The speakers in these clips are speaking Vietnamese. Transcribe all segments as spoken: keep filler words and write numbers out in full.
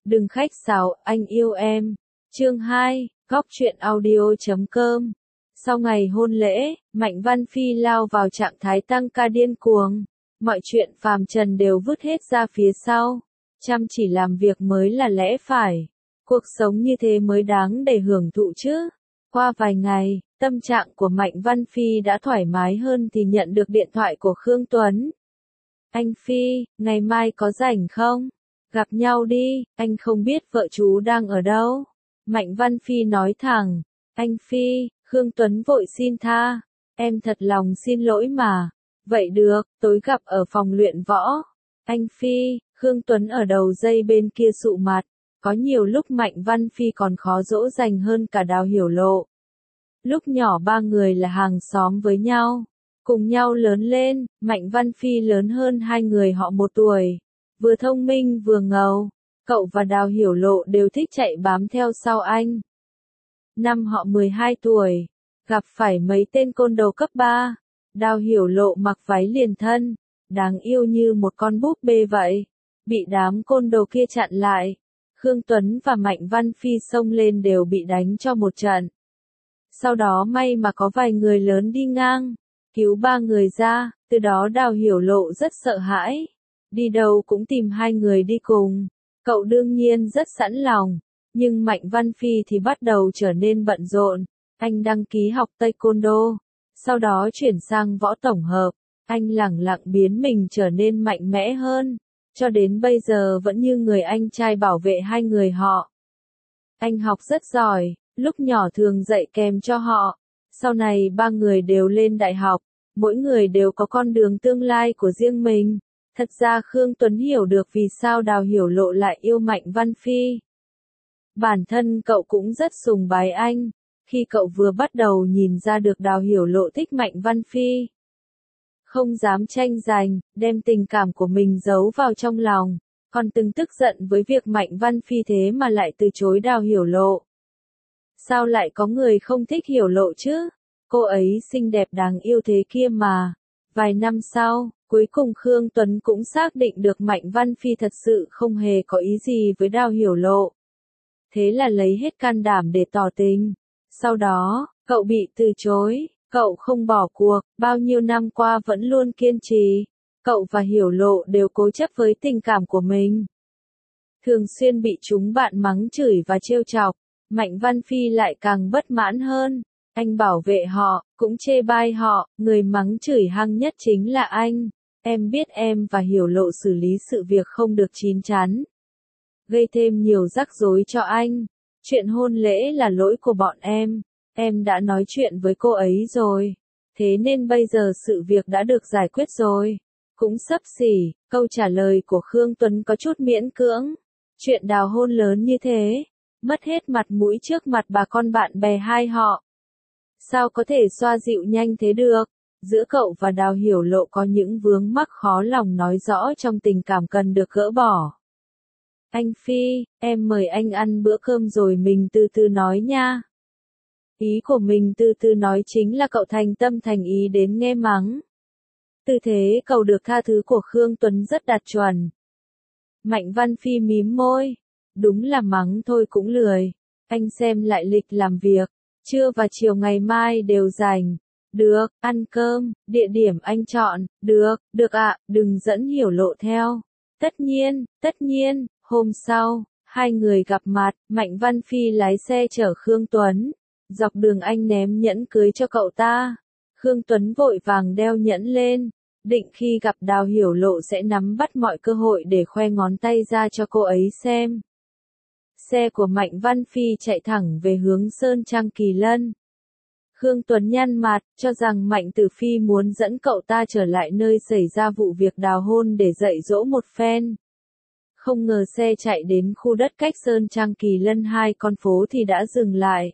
Đừng khách sáo, anh yêu em. Chương hai, góc truyện audio chấm com. Sau ngày hôn lễ, Mạnh Văn Phi lao vào trạng thái tăng ca điên cuồng. Mọi chuyện phàm trần đều vứt hết ra phía sau. Chăm chỉ làm việc mới là lẽ phải. Cuộc sống như thế mới đáng để hưởng thụ chứ. Qua vài ngày, tâm trạng của Mạnh Văn Phi đã thoải mái hơn thì nhận được điện thoại của Khương Tuấn. Anh Phi, ngày mai có rảnh không? Gặp nhau đi, anh không biết vợ chú đang ở đâu. Mạnh Văn Phi nói thẳng. Anh Phi, Khương Tuấn vội xin tha. Em thật lòng xin lỗi mà. Vậy được, tối gặp ở phòng luyện võ. Anh Phi, Khương Tuấn ở đầu dây bên kia sụ mặt. Có nhiều lúc Mạnh Văn Phi còn khó dỗ dành hơn cả Đào Hiểu Lộ. Lúc nhỏ ba người là hàng xóm với nhau. Cùng nhau lớn lên, Mạnh Văn Phi lớn hơn hai người họ một tuổi. Vừa thông minh vừa ngầu. Cậu và Đào Hiểu Lộ đều thích chạy bám theo sau anh. Năm họ mười hai tuổi. Gặp phải mấy tên côn đồ cấp ba. Đào Hiểu Lộ mặc váy liền thân. Đáng yêu như một con búp bê vậy. Bị đám côn đồ kia chặn lại. Khương Tuấn và Mạnh Văn Phi xông lên đều bị đánh cho một trận. Sau đó may mà có vài người lớn đi ngang. Cứu ba người ra, từ đó Đào Hiểu Lộ rất sợ hãi. Đi đâu cũng tìm hai người đi cùng. Cậu đương nhiên rất sẵn lòng. Nhưng Mạnh Văn Phi thì bắt đầu trở nên bận rộn. Anh đăng ký học Taekwondo. Sau đó chuyển sang võ tổng hợp. Anh lẳng lặng biến mình trở nên mạnh mẽ hơn. Cho đến bây giờ vẫn như người anh trai bảo vệ hai người họ. Anh học rất giỏi, lúc nhỏ thường dạy kèm cho họ. Sau này ba người đều lên đại học. Mỗi người đều có con đường tương lai của riêng mình. Thật ra Khương Tuấn hiểu được vì sao Đào Hiểu Lộ lại yêu Mạnh Văn Phi. Bản thân cậu cũng rất sùng bái anh, khi cậu vừa bắt đầu nhìn ra được Đào Hiểu Lộ thích Mạnh Văn Phi. Không dám tranh giành, đem tình cảm của mình giấu vào trong lòng, còn từng tức giận với việc Mạnh Văn Phi thế mà lại từ chối Đào Hiểu Lộ. Sao lại có người không thích Hiểu Lộ chứ? Cô ấy xinh đẹp đáng yêu thế kia mà. Vài năm sau, cuối cùng Khương Tuấn cũng xác định được Mạnh Văn Phi thật sự không hề có ý gì với Đào Hiểu Lộ. Thế là lấy hết can đảm để tỏ tình. Sau đó, cậu bị từ chối, cậu không bỏ cuộc, bao nhiêu năm qua vẫn luôn kiên trì. Cậu và Hiểu Lộ đều cố chấp với tình cảm của mình. Thường xuyên bị chúng bạn mắng chửi và trêu chọc, Mạnh Văn Phi lại càng bất mãn hơn. Anh bảo vệ họ, cũng chê bai họ, người mắng chửi hăng nhất chính là anh. Em biết em và Hiểu Lộ xử lý sự việc không được chín chắn. Gây thêm nhiều rắc rối cho anh. Chuyện hôn lễ là lỗi của bọn em. Em đã nói chuyện với cô ấy rồi. Thế nên bây giờ sự việc đã được giải quyết rồi. Cũng xấp xỉ, câu trả lời của Khương Tuấn có chút miễn cưỡng. Chuyện đào hôn lớn như thế. Mất hết mặt mũi trước mặt bà con bạn bè hai họ. Sao có thể xoa dịu nhanh thế được? Giữa cậu và Đào Hiểu Lộ có những vướng mắc khó lòng nói rõ trong tình cảm cần được gỡ bỏ. Anh Phi, em mời anh ăn bữa cơm rồi mình từ từ nói nha. Ý của mình từ từ nói chính là cậu thành tâm thành ý đến nghe mắng. Tư thế cầu được tha thứ của Khương Tuấn rất đạt chuẩn. Mạnh Văn Phi mím môi. Đúng là mắng thôi cũng lười. Anh xem lại lịch làm việc. Trưa và chiều ngày mai đều rảnh. Được, ăn cơm, địa điểm anh chọn. Được, được ạ, đừng dẫn Hiểu Lộ theo. Tất nhiên, tất nhiên. Hôm sau, hai người gặp mặt, Mạnh Văn Phi lái xe chở Khương Tuấn. Dọc đường anh ném nhẫn cưới cho cậu ta. Khương Tuấn vội vàng đeo nhẫn lên. Định khi gặp Đào Hiểu Lộ sẽ nắm bắt mọi cơ hội để khoe ngón tay ra cho cô ấy xem. Xe của Mạnh Văn Phi chạy thẳng về hướng Sơn Trang Kỳ Lân. Khương Tuấn nhăn mặt, cho rằng Mạnh Tử Phi muốn dẫn cậu ta trở lại nơi xảy ra vụ việc đào hôn để dạy dỗ một phen. Không ngờ xe chạy đến khu đất cách Sơn Trang Kỳ Lân hai con phố thì đã dừng lại.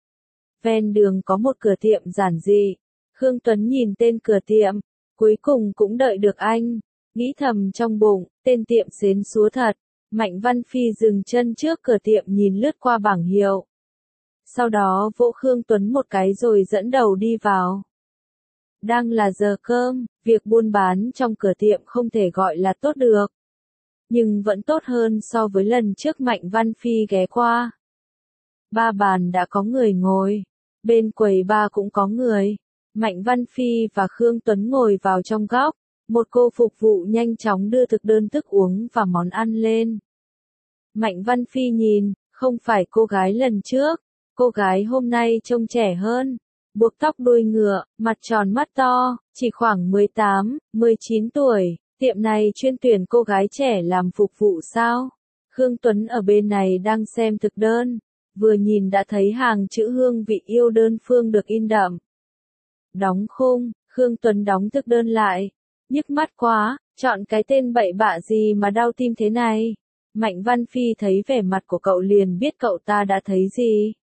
Ven đường có một cửa tiệm giản dị. Khương Tuấn nhìn tên cửa tiệm, cuối cùng cũng đợi được anh. Nghĩ thầm trong bụng, tên tiệm xến xúa thật. Mạnh Văn Phi dừng chân trước cửa tiệm nhìn lướt qua bảng hiệu. Sau đó vỗ Khương Tuấn một cái rồi dẫn đầu đi vào. Đang là giờ cơm, việc buôn bán trong cửa tiệm không thể gọi là tốt được. nhưng vẫn tốt hơn so với lần trước Mạnh Văn Phi ghé qua. Ba bàn đã có người ngồi, bên quầy ba cũng có người. Mạnh Văn Phi và Khương Tuấn ngồi vào trong góc, một cô phục vụ nhanh chóng đưa thực đơn thức uống và món ăn lên. Mạnh Văn Phi nhìn, không phải cô gái lần trước, cô gái hôm nay trông trẻ hơn, buộc tóc đuôi ngựa, mặt tròn mắt to, chỉ khoảng mười tám, mười chín tuổi, tiệm này chuyên tuyển cô gái trẻ làm phục vụ sao? Khương Tuấn ở bên này đang xem thực đơn, vừa nhìn đã thấy hàng chữ hương vị yêu đơn phương được in đậm. Đóng khung, Khương Tuấn đóng thực đơn lại, nhức mắt quá, chọn cái tên bậy bạ gì mà đau tim thế này. Mạnh Văn Phi thấy vẻ mặt của cậu liền biết cậu ta đã thấy gì.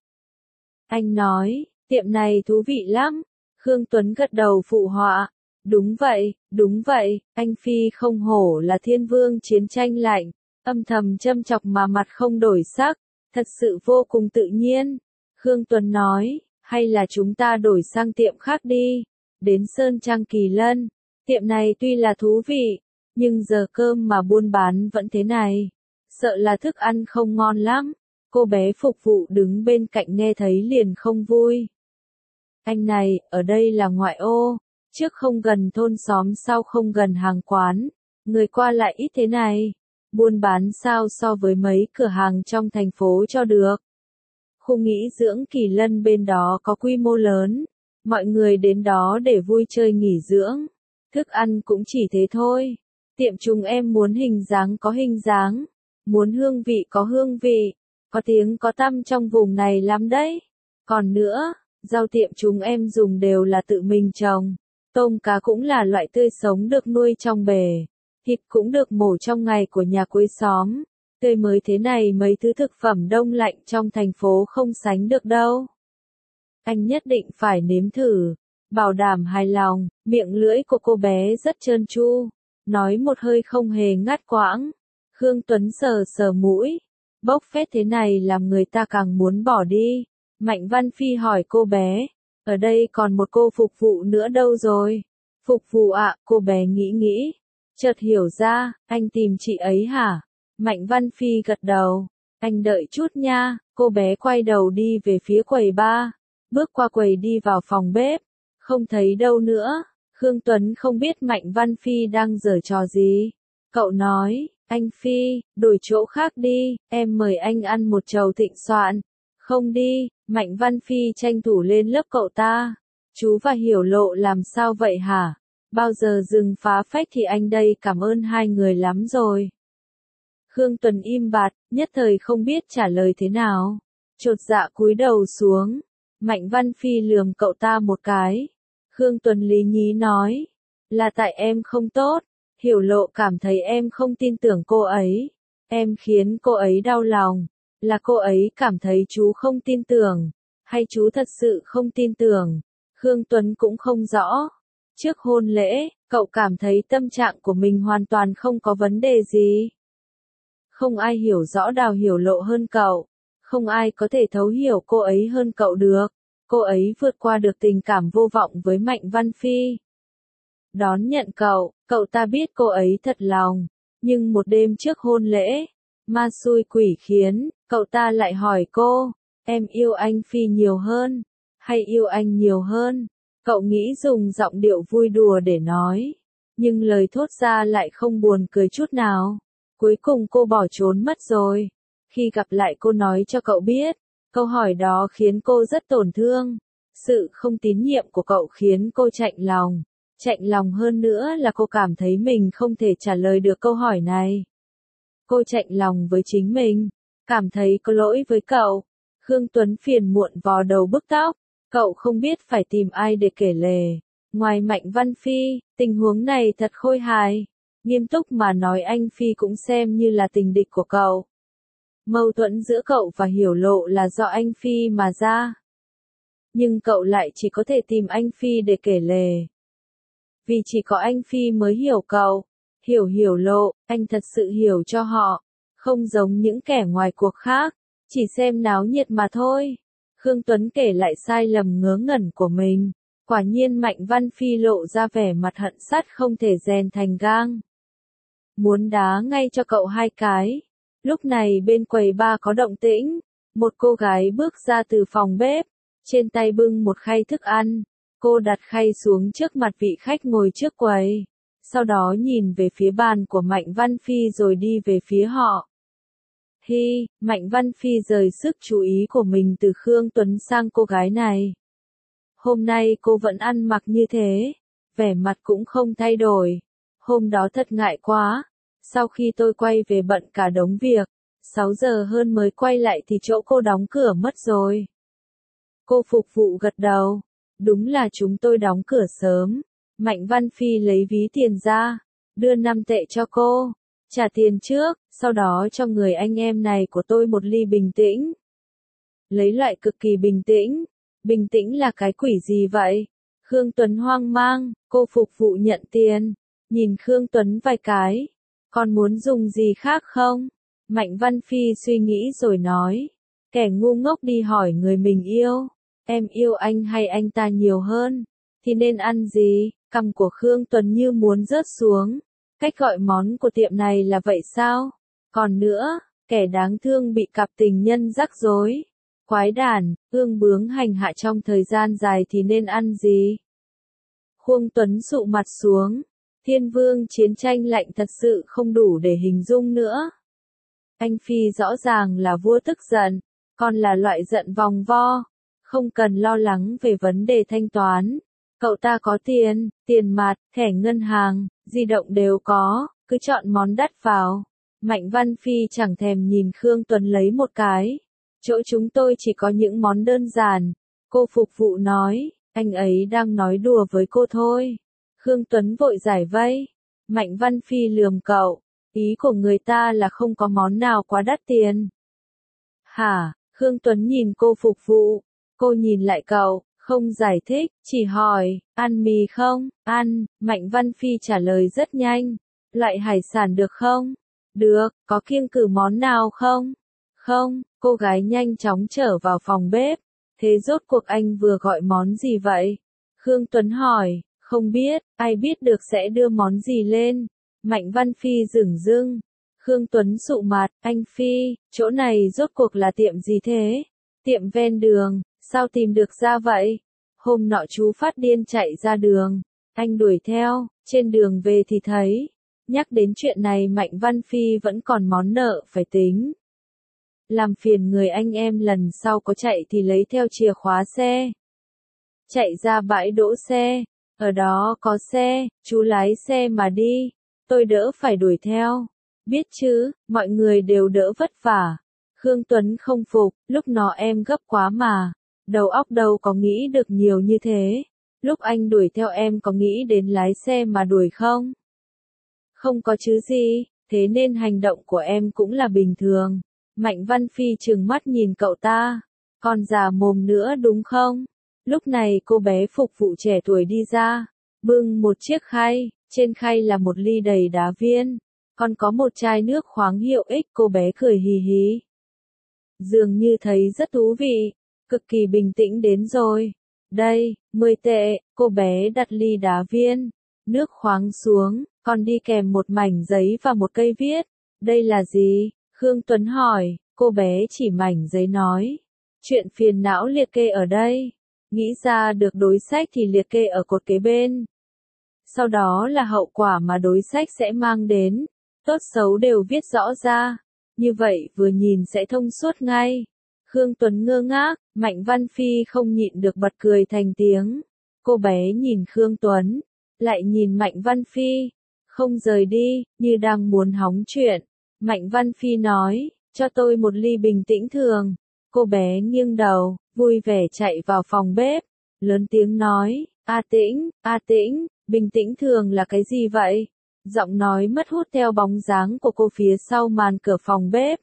Anh nói, tiệm này thú vị lắm. Khương Tuấn gật đầu phụ họa. Đúng vậy, đúng vậy, anh Phi không hổ là thiên vương chiến tranh lạnh, âm thầm châm chọc mà mặt không đổi sắc, thật sự vô cùng tự nhiên. Khương Tuấn nói, hay là chúng ta đổi sang tiệm khác đi, đến Sơn Trang Kỳ Lân, tiệm này tuy là thú vị, nhưng giờ cơm mà buôn bán vẫn thế này, sợ là thức ăn không ngon lắm. Cô bé phục vụ đứng bên cạnh nghe thấy liền không vui. Anh này, ở đây là ngoại ô, trước không gần thôn xóm sau không gần hàng quán, người qua lại ít thế này, buôn bán sao so với mấy cửa hàng trong thành phố cho được. Khu nghỉ dưỡng Kỳ Lân bên đó có quy mô lớn, mọi người đến đó để vui chơi nghỉ dưỡng, thức ăn cũng chỉ thế thôi. Tiệm chúng em muốn hình dáng có hình dáng, muốn hương vị có hương vị, có tiếng có tăm trong vùng này lắm đấy. Còn nữa, rau tiệm chúng em dùng đều là tự mình trồng, tôm cá cũng là loại tươi sống được nuôi trong bể, thịt cũng được mổ trong ngày của nhà cuối xóm, tươi mới thế này mấy thứ thực phẩm đông lạnh trong thành phố không sánh được đâu. Anh nhất định phải nếm thử, bảo đảm hài lòng. Miệng lưỡi của cô bé rất trơn tru, nói một hơi không hề ngắt quãng. Khương Tuấn sờ sờ mũi, bốc phét thế này làm người ta càng muốn bỏ đi. Mạnh Văn Phi hỏi cô bé, ở đây còn một cô phục vụ nữa đâu rồi? Phục vụ ạ, cô bé nghĩ nghĩ, chợt hiểu ra, anh tìm chị ấy hả? Mạnh Văn Phi gật đầu, anh đợi chút nha. Cô bé quay đầu đi về phía quầy bar, bước qua quầy đi vào phòng bếp, không thấy đâu nữa. Khương Tuấn không biết Mạnh Văn Phi đang giở trò gì. Cậu nói, anh Phi, đổi chỗ khác đi, em mời anh ăn một chầu thịnh soạn. Không đi, Mạnh Văn Phi tranh thủ lên lớp cậu ta. Chú và Hiểu Lộ làm sao vậy hả? Bao giờ dừng phá phách thì anh đây cảm ơn hai người lắm rồi. Khương Tuấn im bặt, nhất thời không biết trả lời thế nào. Chột dạ cúi đầu xuống. Mạnh Văn Phi lườm cậu ta một cái. Khương Tuấn lý nhí nói, là tại em không tốt. Hiểu Lộ cảm thấy em không tin tưởng cô ấy. Em khiến cô ấy đau lòng. Là cô ấy cảm thấy chú không tin tưởng, hay chú thật sự không tin tưởng? Khương Tuấn cũng không rõ. Trước hôn lễ, cậu cảm thấy tâm trạng của mình hoàn toàn không có vấn đề gì. Không ai hiểu rõ Đào Hiểu Lộ hơn cậu. Không ai có thể thấu hiểu cô ấy hơn cậu được. Cô ấy vượt qua được tình cảm vô vọng với Mạnh Văn Phi. Đón nhận cậu, cậu ta biết cô ấy thật lòng. Nhưng một đêm trước hôn lễ, ma xui quỷ khiến, cậu ta lại hỏi cô, em yêu anh Phi nhiều hơn, hay yêu anh nhiều hơn? Cậu nghĩ dùng giọng điệu vui đùa để nói, nhưng lời thốt ra lại không buồn cười chút nào. Cuối cùng cô bỏ trốn mất rồi. Khi gặp lại cô nói cho cậu biết, câu hỏi đó khiến cô rất tổn thương. Sự không tín nhiệm của cậu khiến cô chạnh lòng. Chạnh lòng hơn nữa là cô cảm thấy mình không thể trả lời được câu hỏi này. Cô chạnh lòng với chính mình, cảm thấy có lỗi với cậu. Khương Tuấn phiền muộn vò đầu bứt tóc, cậu không biết phải tìm ai để kể lể. Ngoài Mạnh Văn Phi, tình huống này thật khôi hài. Nghiêm túc mà nói anh Phi cũng xem như là tình địch của cậu. Mâu thuẫn giữa cậu và Hiểu Lộ là do anh Phi mà ra. Nhưng cậu lại chỉ có thể tìm anh Phi để kể lể. Vì chỉ có anh Phi mới hiểu cậu. Hiểu Hiểu Lộ, anh thật sự hiểu cho họ, không giống những kẻ ngoài cuộc khác, chỉ xem náo nhiệt mà thôi. Khương Tuấn kể lại sai lầm ngớ ngẩn của mình, quả nhiên Mạnh Văn Phi lộ ra vẻ mặt hận sắt không thể rèn thành gang. muốn đá ngay cho cậu hai cái. Lúc này bên quầy bar có động tĩnh, một cô gái bước ra từ phòng bếp, trên tay bưng một khay thức ăn. Cô đặt khay xuống trước mặt vị khách ngồi trước quầy, sau đó nhìn về phía bàn của Mạnh Văn Phi rồi đi về phía họ. Hi, Mạnh Văn Phi rời sức chú ý của mình từ Khương Tuấn sang cô gái này. Hôm nay cô vẫn ăn mặc như thế, vẻ mặt cũng không thay đổi. Hôm đó thật ngại quá, sau khi tôi quay về bận cả đống việc, sáu giờ hơn mới quay lại thì chỗ cô đóng cửa mất rồi. Cô phục vụ gật đầu, đúng là chúng tôi đóng cửa sớm. Mạnh Văn Phi lấy ví tiền ra, đưa năm tệ cho cô, trả tiền trước, sau đó cho người anh em này của tôi một ly bình tĩnh. Lấy loại cực kỳ bình tĩnh, bình tĩnh là cái quỷ gì vậy? Khương Tuấn hoang mang, cô phục vụ nhận tiền, nhìn Khương Tuấn vài cái, còn muốn dùng gì khác không? Mạnh Văn Phi suy nghĩ rồi nói, kẻ ngu ngốc đi hỏi người mình yêu, em yêu anh hay anh ta nhiều hơn, thì nên ăn gì? Cằm của Khương Tuấn như muốn rớt xuống, cách gọi món của tiệm này là vậy sao? Còn nữa, kẻ đáng thương bị cặp tình nhân rắc rối, quái đản, ương bướng hành hạ trong thời gian dài thì nên ăn gì? Khương Tuấn sụ mặt xuống, thiên vương chiến tranh lạnh thật sự không đủ để hình dung nữa. Anh Phi rõ ràng là vua tức giận, còn là loại giận vòng vo, không cần lo lắng về vấn đề thanh toán. Cậu ta có tiền, tiền mặt, thẻ ngân hàng, di động đều có, cứ chọn món đắt vào. Mạnh Văn Phi chẳng thèm nhìn Khương Tuấn lấy một cái. Chỗ chúng tôi chỉ có những món đơn giản. Cô phục vụ nói, anh ấy đang nói đùa với cô thôi. Khương Tuấn vội giải vây. Mạnh Văn Phi lườm cậu, ý của người ta là không có món nào quá đắt tiền. Hả? Khương Tuấn nhìn cô phục vụ, cô nhìn lại cậu. Không giải thích, chỉ hỏi, ăn mì không? Ăn, Mạnh Văn Phi trả lời rất nhanh. Loại hải sản được không? Được, có kiêng cử món nào không? Không, cô gái nhanh chóng trở vào phòng bếp. Thế rốt cuộc anh vừa gọi món gì vậy? Khương Tuấn hỏi, không biết, ai biết được sẽ đưa món gì lên? Mạnh Văn Phi dửng dưng. Khương Tuấn sụ mặt, anh Phi, chỗ này rốt cuộc là tiệm gì thế? Tiệm ven đường. Sao tìm được ra vậy? Hôm nọ chú phát điên chạy ra đường, anh đuổi theo, trên đường về thì thấy. Nhắc đến chuyện này Mạnh Văn Phi vẫn còn món nợ phải tính. Làm phiền người anh em lần sau có chạy thì lấy theo chìa khóa xe. Chạy ra bãi đỗ xe, ở đó có xe, chú lái xe mà đi, tôi đỡ phải đuổi theo. Biết chứ, mọi người đều đỡ vất vả. Khương Tuấn không phục, lúc nó em gấp quá mà. Đầu óc đâu có nghĩ được nhiều như thế. Lúc anh đuổi theo em có nghĩ đến lái xe mà đuổi không? Không có chứ gì, thế nên hành động của em cũng là bình thường. Mạnh Văn Phi trừng mắt nhìn cậu ta. Còn già mồm nữa đúng không? Lúc này cô bé phục vụ trẻ tuổi đi ra, bưng một chiếc khay, trên khay là một ly đầy đá viên, còn có một chai nước khoáng hiệu ích. Cô bé cười hì hí. Dường như thấy rất thú vị. Cực kỳ bình tĩnh đến rồi. Đây, mười tệ, cô bé đặt ly đá viên, nước khoáng xuống, còn đi kèm một mảnh giấy và một cây viết. Đây là gì? Khương Tuấn hỏi, cô bé chỉ mảnh giấy nói. Chuyện phiền não liệt kê ở đây. Nghĩ ra được đối sách thì liệt kê ở cột kế bên. Sau đó là hậu quả mà đối sách sẽ mang đến. Tốt xấu đều viết rõ ra. Như vậy vừa nhìn sẽ thông suốt ngay. Khương Tuấn ngơ ngác, Mạnh Văn Phi không nhịn được bật cười thành tiếng. Cô bé nhìn Khương Tuấn, lại nhìn Mạnh Văn Phi, không rời đi, như đang muốn hóng chuyện. Mạnh Văn Phi nói, cho tôi một ly bình tĩnh thường. Cô bé nghiêng đầu, vui vẻ chạy vào phòng bếp, lớn tiếng nói, A Tĩnh, A Tĩnh, bình tĩnh thường là cái gì vậy? Giọng nói mất hút theo bóng dáng của cô phía sau màn cửa phòng bếp.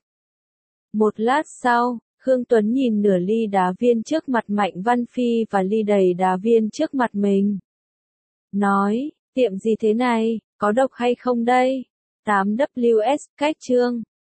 Một lát sau, Khương Tuấn nhìn nửa ly đá viên trước mặt Mạnh Văn Phi và ly đầy đá viên trước mặt mình. Nói, tiệm gì thế này, có độc hay không đây? tám W S, cách chương.